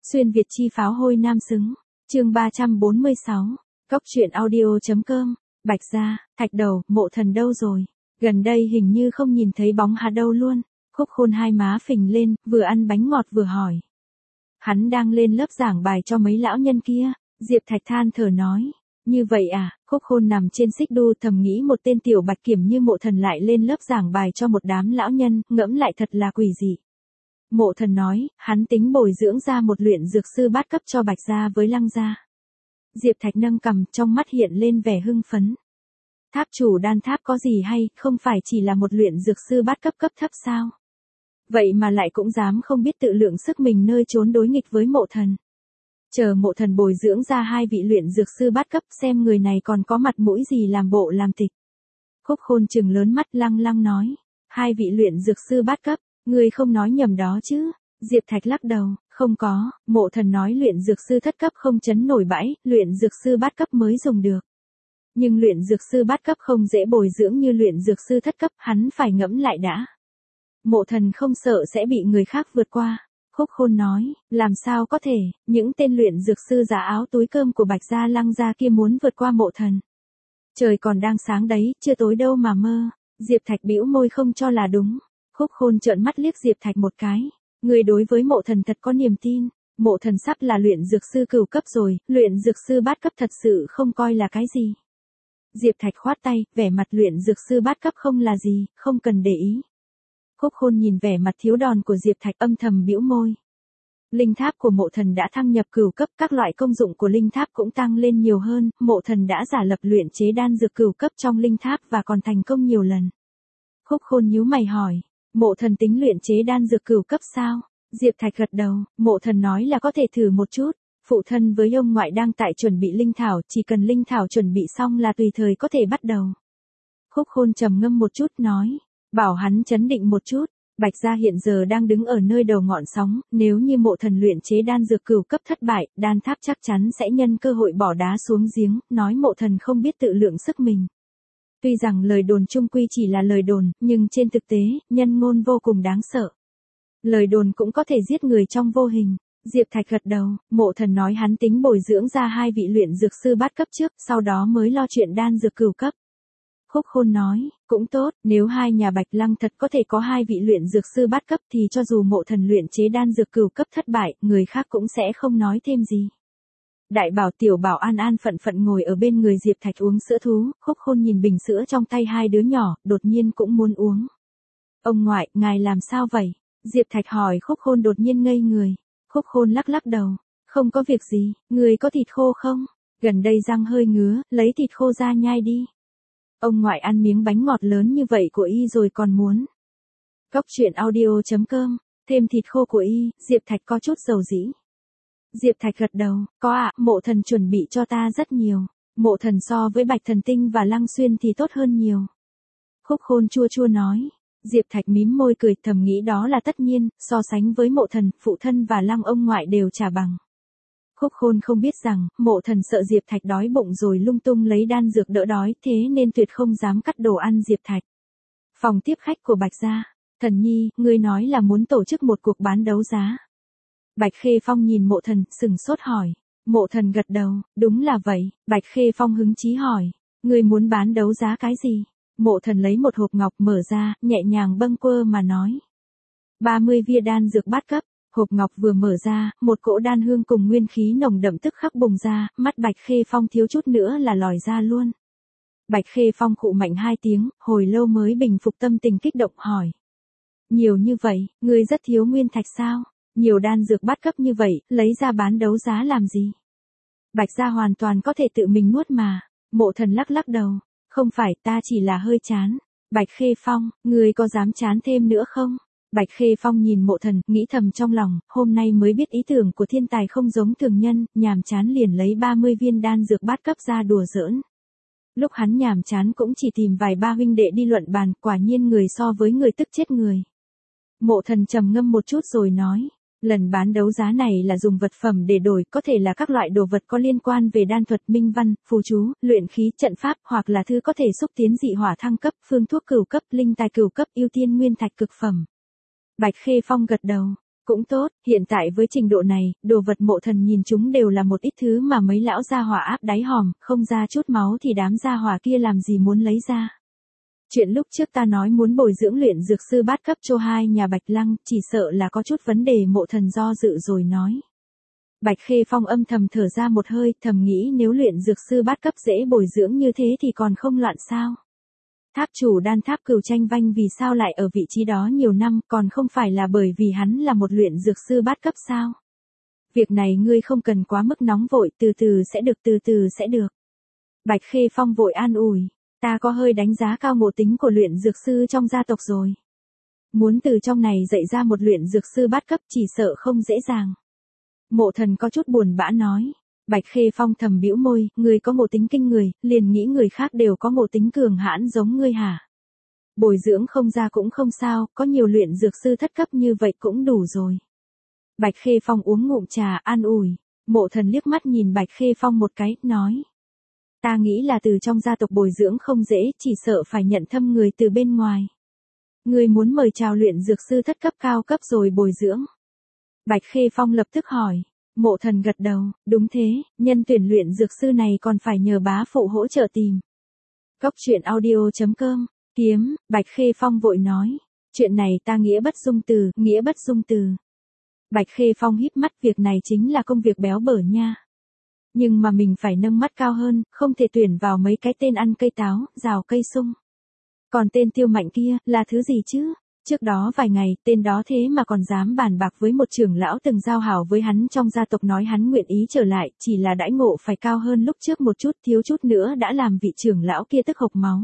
Xuyên Việt chi pháo hôi nam xứng. Chương 346. Cóc truyện audio.com. Bạch Gia, Thạch Đầu, Mộ Thần đâu rồi? Gần đây hình như không nhìn thấy bóng hắn đâu luôn. Khúc Khôn hai má phình lên, vừa ăn bánh ngọt vừa hỏi. Hắn đang lên lớp giảng bài cho mấy lão nhân kia. Diệp Thạch than thở nói. Như vậy à? Khúc Khôn nằm trên xích đu thầm nghĩ một tên tiểu bạch kiểm như Mộ Thần lại lên lớp giảng bài cho một đám lão nhân, ngẫm lại thật là quỷ dị. Mộ Thần nói, hắn tính bồi dưỡng ra một luyện dược sư bát cấp cho Bạch Gia với Lăng Gia. Diệp Thạch nâng cằm, trong mắt hiện lên vẻ hưng phấn. Tháp chủ đan tháp có gì hay, không phải chỉ là một luyện dược sư bát cấp cấp thấp sao? Vậy mà lại cũng dám không biết tự lượng sức mình nơi trốn đối nghịch với Mộ Thần. Chờ Mộ Thần bồi dưỡng ra hai vị luyện dược sư bát cấp xem người này còn có mặt mũi gì làm bộ làm tịch. Khúc Khôn trừng lớn mắt lăng lăng nói. Hai vị luyện dược sư bát cấp, ngươi không nói nhầm đó chứ? Diệp Thạch lắc đầu, không có, Mộ Thần nói luyện dược sư thất cấp không chấn nổi bãi, luyện dược sư bát cấp mới dùng được. Nhưng luyện dược sư bát cấp không dễ bồi dưỡng như luyện dược sư thất cấp, hắn phải ngẫm lại đã. Mộ Thần không sợ sẽ bị người khác vượt qua. Khúc Khôn nói, làm sao có thể, những tên luyện dược sư giả áo túi cơm của Bạch Gia Lăng Gia kia muốn vượt qua Mộ Thần. Trời còn đang sáng đấy, chưa tối đâu mà mơ. Diệp Thạch bĩu môi không cho là đúng. Khúc Khôn trợn mắt liếc Diệp Thạch một cái. Người đối với Mộ Thần thật có niềm tin. Mộ Thần sắp là luyện dược sư cửu cấp rồi, luyện dược sư bát cấp thật sự không coi là cái gì. Diệp Thạch khoát tay, vẻ mặt luyện dược sư bát cấp không là gì, không cần để ý. Khúc Khôn nhìn vẻ mặt thiếu đòn của Diệp Thạch âm thầm bĩu môi. Linh tháp của Mộ Thần đã thăng nhập cửu cấp, các loại công dụng của linh tháp cũng tăng lên nhiều hơn, Mộ Thần đã giả lập luyện chế đan dược cửu cấp trong linh tháp và còn thành công nhiều lần. Khúc Khôn nhíu mày hỏi, Mộ Thần tính luyện chế đan dược cửu cấp sao? Diệp Thạch gật đầu, Mộ Thần nói là có thể thử một chút. Phụ thân với ông ngoại đang tại chuẩn bị linh thảo, chỉ cần linh thảo chuẩn bị xong là tùy thời có thể bắt đầu. Khúc Khôn trầm ngâm một chút nói, bảo hắn trấn định một chút. Bạch Gia hiện giờ đang đứng ở nơi đầu ngọn sóng, nếu như Mộ Thần luyện chế đan dược cửu cấp thất bại, đan tháp chắc chắn sẽ nhân cơ hội bỏ đá xuống giếng, nói Mộ Thần không biết tự lượng sức mình. Tuy rằng lời đồn chung quy chỉ là lời đồn, nhưng trên thực tế, nhân ngôn vô cùng đáng sợ. Lời đồn cũng có thể giết người trong vô hình. Diệp Thạch gật đầu, Mộ Thần nói hắn tính bồi dưỡng ra hai vị luyện dược sư bát cấp trước, sau đó mới lo chuyện đan dược cửu cấp. Khúc Khôn nói, cũng tốt, nếu hai nhà Bạch Lăng thật có thể có hai vị luyện dược sư bát cấp thì cho dù Mộ Thần luyện chế đan dược cửu cấp thất bại, người khác cũng sẽ không nói thêm gì. Đại bảo Tiểu Bảo an an phận phận ngồi ở bên người Diệp Thạch uống sữa thú, Khúc Khôn nhìn bình sữa trong tay hai đứa nhỏ, đột nhiên cũng muốn uống. Ông ngoại, ngài làm sao vậy? Diệp Thạch hỏi. Khúc Khôn đột nhiên ngây người. Khúc Khôn lắc lắc đầu, không có việc gì, người có thịt khô không? Gần đây răng hơi ngứa, lấy thịt khô ra nhai đi. Ông ngoại ăn miếng bánh ngọt lớn như vậy của y rồi còn muốn. Cóc truyện audio.com, thêm thịt khô của y, Diệp Thạch có chút dầu dĩ. Diệp Thạch gật đầu, có ạ, Mộ Thần chuẩn bị cho ta rất nhiều. Mộ Thần so với Bạch Thần Tinh và Lăng Xuyên thì tốt hơn nhiều. Khúc Khôn chua chua nói. Diệp Thạch mím môi cười thầm nghĩ đó là tất nhiên, so sánh với Mộ Thần, phụ thân và Lăng ông ngoại đều chả bằng. Khúc Khôn không biết rằng, Mộ Thần sợ Diệp Thạch đói bụng rồi lung tung lấy đan dược đỡ đói, thế nên tuyệt không dám cắt đồ ăn Diệp Thạch. Phòng tiếp khách của Bạch Gia. Thần nhi, ngươi nói là muốn tổ chức một cuộc bán đấu giá. Bạch Khê Phong nhìn Mộ Thần, sừng sốt hỏi. Mộ Thần gật đầu, đúng là vậy. Bạch Khê Phong hứng chí hỏi, ngươi muốn bán đấu giá cái gì? Mộ Thần lấy một hộp ngọc mở ra, nhẹ nhàng bâng quơ mà nói. 30 viên đan dược bát cấp. Hộp ngọc vừa mở ra, một cỗ đan hương cùng nguyên khí nồng đậm tức khắc bùng ra, mắt Bạch Khê Phong thiếu chút nữa là lòi ra luôn. Bạch Khê Phong khụ mạnh hai tiếng, hồi lâu mới bình phục tâm tình kích động hỏi. Nhiều như vậy, ngươi rất thiếu nguyên thạch sao? Nhiều đan dược bát cấp như vậy, lấy ra bán đấu giá làm gì? Bạch Gia hoàn toàn có thể tự mình nuốt mà. Mộ Thần lắc lắc đầu. Không phải, ta chỉ là hơi chán. Bạch Khê Phong, ngươi có dám chán thêm nữa không? Bạch Khê Phong nhìn Mộ Thần, nghĩ thầm trong lòng, hôm nay mới biết ý tưởng của thiên tài không giống thường nhân, nhàm chán liền lấy 30 viên đan dược bát cấp ra đùa giỡn. Lúc hắn nhàm chán cũng chỉ tìm vài ba huynh đệ đi luận bàn, quả nhiên người so với người tức chết người. Mộ Thần trầm ngâm một chút rồi nói, lần bán đấu giá này là dùng vật phẩm để đổi, có thể là các loại đồ vật có liên quan về đan thuật, minh văn, phù chú, luyện khí, trận pháp, hoặc là thư có thể xúc tiến dị hỏa thăng cấp, phương thuốc cửu cấp, linh tài cửu cấp, ưu tiên nguyên thạch cực phẩm. Bạch Khê Phong gật đầu. Cũng tốt, hiện tại với trình độ này, đồ vật Mộ Thần nhìn chúng đều là một ít thứ mà mấy lão gia hỏa áp đáy hòm, không ra chút máu thì đám gia hỏa kia làm gì muốn lấy ra. Chuyện lúc trước ta nói muốn bồi dưỡng luyện dược sư bát cấp cho hai nhà Bạch Lăng, chỉ sợ là có chút vấn đề. Mộ Thần do dự rồi nói. Bạch Khê Phong âm thầm thở ra một hơi, thầm nghĩ nếu luyện dược sư bát cấp dễ bồi dưỡng như thế thì còn không loạn sao. Tháp chủ đan tháp Cửu Tranh Vanh vì sao lại ở vị trí đó nhiều năm, còn không phải là bởi vì hắn là một luyện dược sư bát cấp sao? Việc này ngươi không cần quá mức nóng vội, từ từ sẽ được. Bạch Khê Phong vội an ủi, ta có hơi đánh giá cao ngộ tính của luyện dược sư trong gia tộc rồi. Muốn từ trong này dạy ra một luyện dược sư bát cấp chỉ sợ không dễ dàng. Mộ Thần có chút buồn bã nói. Bạch Khê Phong thầm bĩu môi, ngươi có ngộ tính kinh người, liền nghĩ người khác đều có ngộ tính cường hãn giống ngươi hả? Bồi dưỡng không ra cũng không sao, có nhiều luyện dược sư thất cấp như vậy cũng đủ rồi. Bạch Khê Phong uống ngụm trà an ủi. Mộ Thần liếc mắt nhìn Bạch Khê Phong một cái, nói. Ta nghĩ là từ trong gia tộc bồi dưỡng không dễ, chỉ sợ phải nhận thâm người từ bên ngoài. Ngươi muốn mời chào luyện dược sư thất cấp cao cấp rồi bồi dưỡng. Bạch Khê Phong lập tức hỏi. Mộ Thần gật đầu, đúng thế, nhân tuyển luyện dược sư này còn phải nhờ bá phụ hỗ trợ tìm. Cốc truyện audio.com, kiếm, Bạch Khê Phong vội nói. Chuyện này ta nghĩa bất dung từ. Bạch Khê Phong híp mắt, việc này chính là công việc béo bở nha. Nhưng mà mình phải nâng mắt cao hơn, không thể tuyển vào mấy cái tên ăn cây táo, rào cây sung. Còn tên Tiêu Mạnh kia, là thứ gì chứ? Trước đó vài ngày, tên đó thế mà còn dám bàn bạc với một trưởng lão từng giao hảo với hắn trong gia tộc, nói hắn nguyện ý trở lại, chỉ là đãi ngộ phải cao hơn lúc trước một chút, thiếu chút nữa đã làm vị trưởng lão kia tức hộc máu.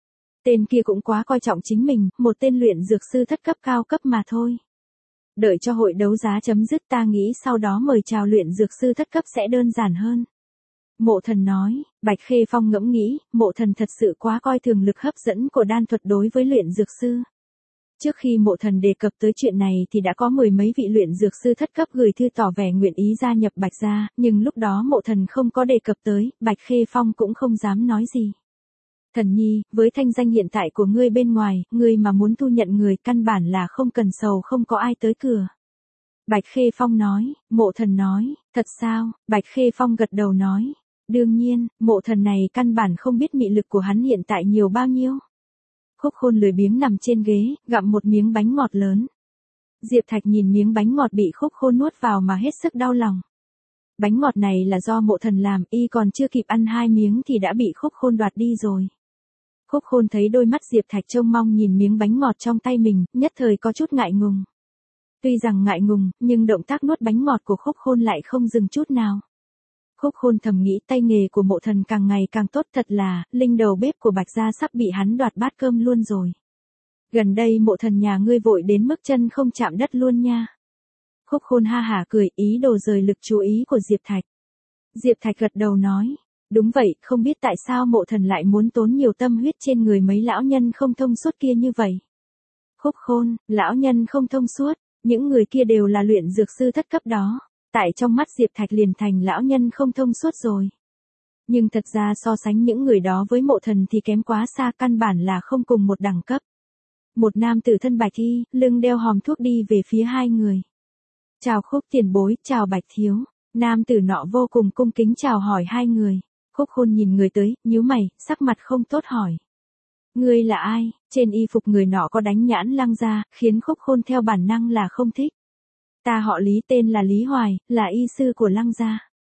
Tên kia cũng quá coi trọng chính mình, một tên luyện dược sư thất cấp cao cấp mà thôi. Đợi cho hội đấu giá chấm dứt ta nghĩ sau đó mời chào luyện dược sư thất cấp sẽ đơn giản hơn. Mộ Thần nói. Bạch Khê Phong ngẫm nghĩ, Mộ Thần thật sự quá coi thường lực hấp dẫn của đan thuật đối với luyện dược sư. Trước khi Mộ Thần đề cập tới chuyện này thì đã có mười mấy vị luyện dược sư thất cấp gửi thư tỏ vẻ nguyện ý gia nhập Bạch gia, nhưng lúc đó Mộ Thần không có đề cập tới, Bạch Khê Phong cũng không dám nói gì. Thần nhi, với thanh danh hiện tại của ngươi bên ngoài, ngươi mà muốn thu nhận người căn bản là không cần sầu không có ai tới cửa. Bạch Khê Phong nói. Mộ Thần nói, thật sao? Bạch Khê Phong gật đầu nói. Đương nhiên, Mộ Thần này căn bản không biết mị lực của hắn hiện tại nhiều bao nhiêu. Khúc Khôn lười biếng nằm trên ghế, gặm một miếng bánh ngọt lớn. Diệp Thạch nhìn miếng bánh ngọt bị Khúc Khôn nuốt vào mà hết sức đau lòng. Bánh ngọt này là do Mộ Thần làm, y còn chưa kịp ăn hai miếng thì đã bị Khúc Khôn đoạt đi rồi. Khúc Khôn thấy đôi mắt Diệp Thạch trông mong nhìn miếng bánh ngọt trong tay mình, nhất thời có chút ngại ngùng. Tuy rằng ngại ngùng, nhưng động tác nuốt bánh ngọt của Khúc Khôn lại không dừng chút nào. Khúc Khôn thầm nghĩ tay nghề của Mộ Thần càng ngày càng tốt, thật là, linh đầu bếp của Bạch gia sắp bị hắn đoạt bát cơm luôn rồi. Gần đây Mộ Thần nhà ngươi vội đến mức chân không chạm đất luôn nha. Khúc Khôn ha hả cười, ý đồ rời lực chú ý của Diệp Thạch. Diệp Thạch gật đầu nói, đúng vậy, không biết tại sao Mộ Thần lại muốn tốn nhiều tâm huyết trên người mấy lão nhân không thông suốt kia như vậy. Khúc Khôn, lão nhân không thông suốt, những người kia đều là luyện dược sư thất cấp đó. Tại trong mắt Diệp Thạch liền thành lão nhân không thông suốt rồi. Nhưng thật ra so sánh những người đó với Mộ Thần thì kém quá xa, căn bản là không cùng một đẳng cấp. Một nam tử thân bạch y, lưng đeo hòm thuốc đi về phía hai người. Chào Khúc tiền bối, chào Bạch thiếu. Nam tử nọ vô cùng cung kính chào hỏi hai người. Khúc Khôn nhìn người tới, nhíu mày, sắc mặt không tốt hỏi. Ngươi là ai? Trên y phục người nọ có đánh nhãn Lăng gia, khiến Khúc Khôn theo bản năng là không thích. Ta họ Lý, tên là Lý Hoài, là y sư của Lăng gia.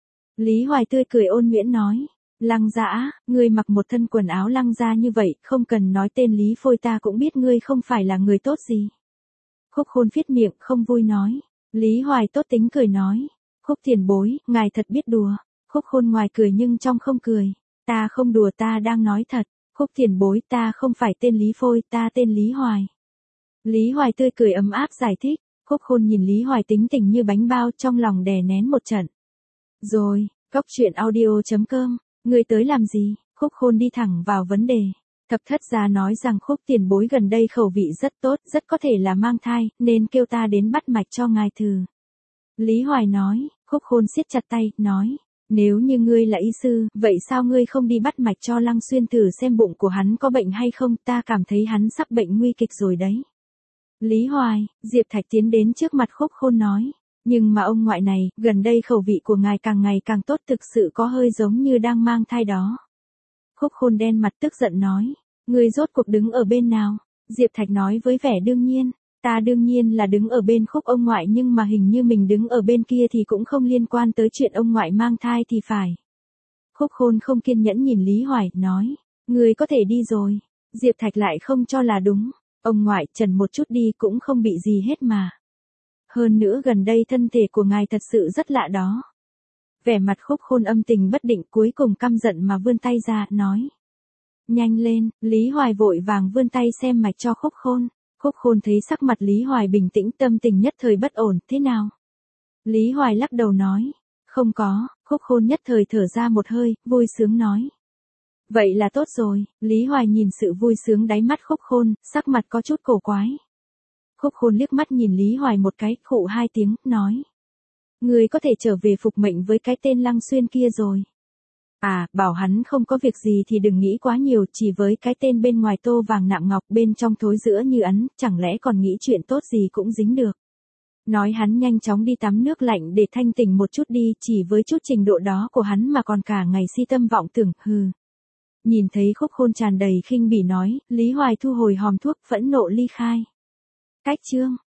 Lý Hoài tươi cười ôn nhuyễn nói. Lăng gia, ngươi mặc một thân quần áo Lăng gia như vậy, không cần nói tên Lý Phôi ta cũng biết ngươi không phải là người tốt gì. Khúc Khôn phiết miệng, không vui nói. Lý Hoài tốt tính cười nói. Khúc tiền bối, ngài thật biết đùa. Khúc Khôn ngoài cười nhưng trong không cười. Ta không đùa, ta đang nói thật. Khúc tiền bối, ta không phải tên Lý Phôi, ta tên Lý Hoài. Lý Hoài tươi cười ấm áp giải thích. Khúc Khôn nhìn Lý Hoài tính tình như bánh bao, trong lòng đè nén một trận. Rồi, cốc truyện audio.com, ngươi tới làm gì? Khúc Khôn đi thẳng vào vấn đề. Thập thất gia nói rằng Khúc tiền bối gần đây khẩu vị rất tốt, rất có thể là mang thai, nên kêu ta đến bắt mạch cho ngài thử. Lý Hoài nói. Khúc Khôn siết chặt tay, nói. Nếu như ngươi là y sư, vậy sao ngươi không đi bắt mạch cho Lăng Xuyên thử xem bụng của hắn có bệnh hay không, ta cảm thấy hắn sắp bệnh nguy kịch rồi đấy. Lý Hoài, Diệp Thạch tiến đến trước mặt Khúc Khôn nói. Nhưng mà ông ngoại này, gần đây khẩu vị của ngài càng ngày càng tốt, thực sự có hơi giống như đang mang thai đó. Khúc Khôn đen mặt tức giận nói. Người rốt cuộc đứng ở bên nào? Diệp Thạch nói với vẻ đương nhiên. Ta đương nhiên là đứng ở bên Khúc ông ngoại, nhưng mà hình như mình đứng ở bên kia thì cũng không liên quan tới chuyện ông ngoại mang thai thì phải. Khúc Khôn không kiên nhẫn nhìn Lý Hoài, nói. Người có thể đi rồi. Diệp Thạch lại không cho là đúng. Ông ngoại trần một chút đi cũng không bị gì hết mà. Hơn nữa gần đây thân thể của ngài thật sự rất lạ đó. Vẻ mặt Khúc Khôn âm tình bất định, cuối cùng căm giận mà vươn tay ra, nói. Nhanh lên, Lý Hoài vội vàng vươn tay xem mạch cho Khúc Khôn. Khúc Khôn thấy sắc mặt Lý Hoài bình tĩnh, tâm tình nhất thời bất ổn, thế nào? Lý Hoài lắc đầu nói. Không có. Khúc Khôn nhất thời thở ra một hơi, vui sướng nói. Vậy là tốt rồi. Lý Hoài nhìn sự vui sướng đáy mắt Khúc Khôn, sắc mặt có chút cổ quái. Khúc Khôn liếc mắt nhìn Lý Hoài một cái, khụ hai tiếng, nói. Người có thể trở về phục mệnh với cái tên Lăng Xuyên kia rồi. À, bảo hắn không có việc gì thì đừng nghĩ quá nhiều, chỉ với cái tên bên ngoài tô vàng nạm ngọc, bên trong thối rữa như ấn, chẳng lẽ còn nghĩ chuyện tốt gì cũng dính được. Nói hắn nhanh chóng đi tắm nước lạnh để thanh tỉnh một chút đi, chỉ với chút trình độ đó của hắn mà còn cả ngày si tâm vọng tưởng, hừ. Nhìn thấy Khúc Khôn tràn đầy khinh bỉ nói, Lý Hoài thu hồi hòm thuốc, phẫn nộ ly khai. Cách chương